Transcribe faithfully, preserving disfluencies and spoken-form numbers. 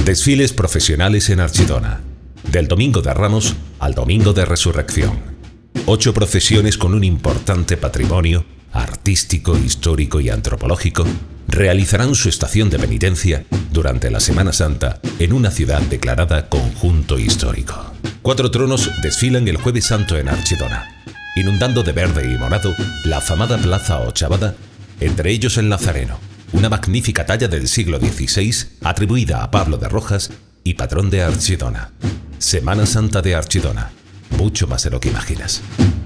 Desfiles profesionales en Archidona. Del Domingo de Ramos al Domingo de Resurrección. Ocho procesiones con un importante patrimonio artístico, histórico y antropológico realizarán su estación de penitencia durante la Semana Santa en una ciudad declarada conjunto histórico. Cuatro tronos desfilan el Jueves Santo en Archidona, inundando de verde y morado la afamada Plaza Ochavada, entre ellos el Nazareno, una magnífica talla del siglo dieciséis atribuida a Pablo de Rojas y patrón de Archidona. Semana Santa de Archidona, mucho más de lo que imaginas.